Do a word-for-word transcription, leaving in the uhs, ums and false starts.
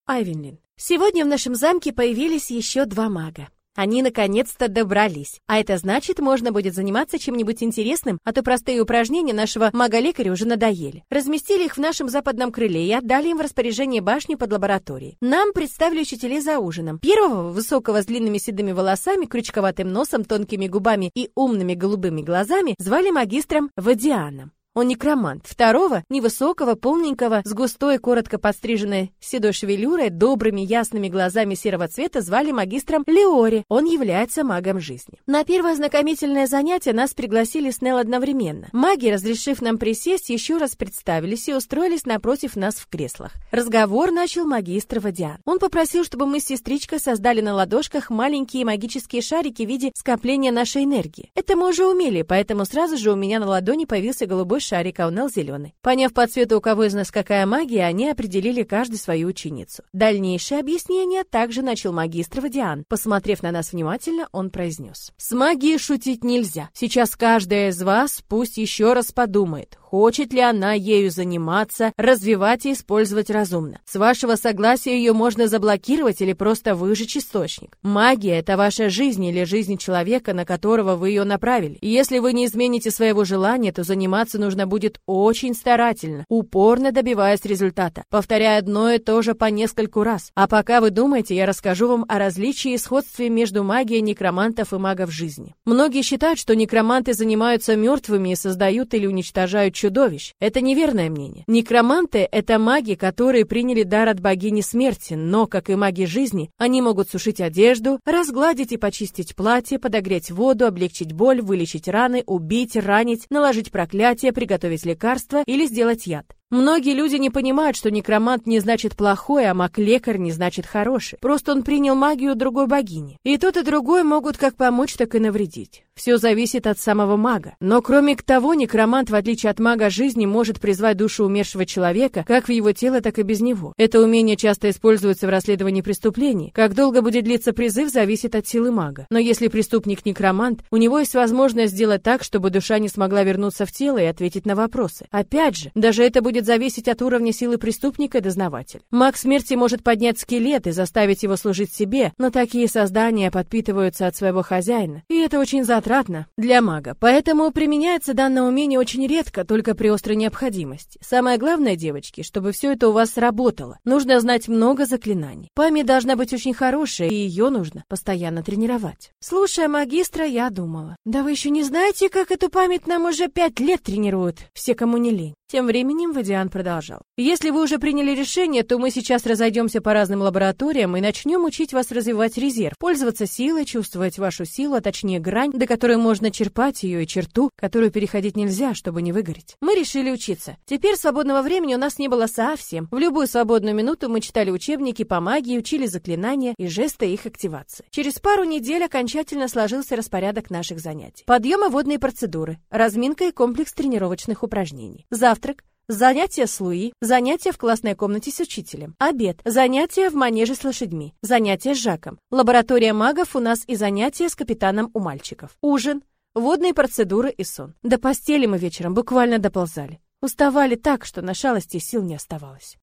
Айвенлин. Сегодня в нашем замке появились еще два мага. Они наконец-то добрались. А это значит, можно будет заниматься чем-нибудь интересным, а то простые упражнения нашего мага-лекаря уже надоели. Разместили их в нашем западном крыле и отдали им в распоряжение башни под лабораторией. Нам представили учителей за ужином. Первого, высокого, с длинными седыми волосами, крючковатым носом, тонкими губами и умными голубыми глазами, звали магистром Водианом. Он некромант. Второго, невысокого, полненького, с густой, коротко подстриженной седой шевелюрой, добрыми, ясными глазами серого цвета, звали магистром Леори. Он является магом жизни. На первое знакомительное занятие нас пригласили с Нелл одновременно. Маги, разрешив нам присесть, еще раз представились и устроились напротив нас в креслах. Разговор начал магистр Водиан. Он попросил, чтобы мы с сестричкой создали на ладошках маленькие магические шарики в виде скопления нашей энергии. Это мы уже умели, поэтому сразу же у меня на ладони появился голубой шарик, а у Нелл зеленый. Поняв по цвету, у кого из нас какая магия, они определили каждый свою ученицу. Дальнейшее объяснение также начал магистр Водиан. Посмотрев на нас внимательно, он произнес: «С магией шутить нельзя. Сейчас каждая из вас пусть еще раз подумает, хочет ли она ею заниматься, развивать и использовать разумно. С вашего согласия ее можно заблокировать или просто выжечь источник. Магия — это ваша жизнь или жизнь человека, на которого вы ее направили. И если вы не измените своего желания, то заниматься нужно будет очень старательно, упорно добиваясь результата, повторяя одно и то же по нескольку раз. А пока вы думаете, я расскажу вам о различии и сходстве между магией некромантов и магов жизни. Многие считают, что некроманты занимаются мертвыми и создают или уничтожают чудовищ. Это неверное мнение. Некроманты — это маги, которые приняли дар от богини смерти, но, как и маги жизни, они могут сушить одежду, разгладить и почистить платье, подогреть воду, облегчить боль, вылечить раны, убить, ранить, наложить проклятие, приготовить лекарства или сделать яд. Многие люди не понимают, что некромант не значит плохой, а маг-лекарь не значит хороший. Просто он принял магию другой богини. И тот, и другой могут как помочь, так и навредить. Все зависит от самого мага. Но кроме того, некромант, в отличие от мага жизни, может призвать душу умершего человека как в его тело, так и без него. Это умение часто используется в расследовании преступлений. Как долго будет длиться призыв, зависит от силы мага. Но если преступник некромант, у него есть возможность сделать так, чтобы душа не смогла вернуться в тело и ответить на вопросы. Опять же, даже это будет зависеть от уровня силы преступника и дознавателя. Маг смерти может поднять скелет и заставить его служить себе, но такие создания подпитываются от своего хозяина, и это очень затратно для мага. Поэтому применяется данное умение очень редко, только при острой необходимости. Самое главное, девочки, чтобы все это у вас сработало, нужно знать много заклинаний. Память должна быть очень хорошая, и ее нужно постоянно тренировать. Слушая магистра, я думала: да вы еще не знаете, как эту память нам уже пять лет тренируют, все, кому не лень. Тем временем Водиан продолжал: если вы уже приняли решение, то мы сейчас разойдемся по разным лабораториям и начнем учить вас развивать резерв, пользоваться силой, чувствовать вашу силу, а точнее грань, до которой можно черпать ее, и черту, которую переходить нельзя, чтобы не выгореть. Мы решили учиться. Теперь свободного времени у нас не было совсем. В любую свободную минуту мы читали учебники по магии, учили заклинания и жесты их активации. Через пару недель окончательно сложился распорядок наших занятий. Подъем и водные процедуры, разминка и комплекс тренировочных упражнений. Завтрак, занятия с Луи, занятия в классной комнате с учителем, обед, занятия в манеже с лошадьми, занятия с Жаком, лаборатория магов у нас и занятия с капитаном у мальчиков, ужин, водные процедуры и сон. До постели мы вечером буквально доползали. Уставали так, что на шалости сил не оставалось.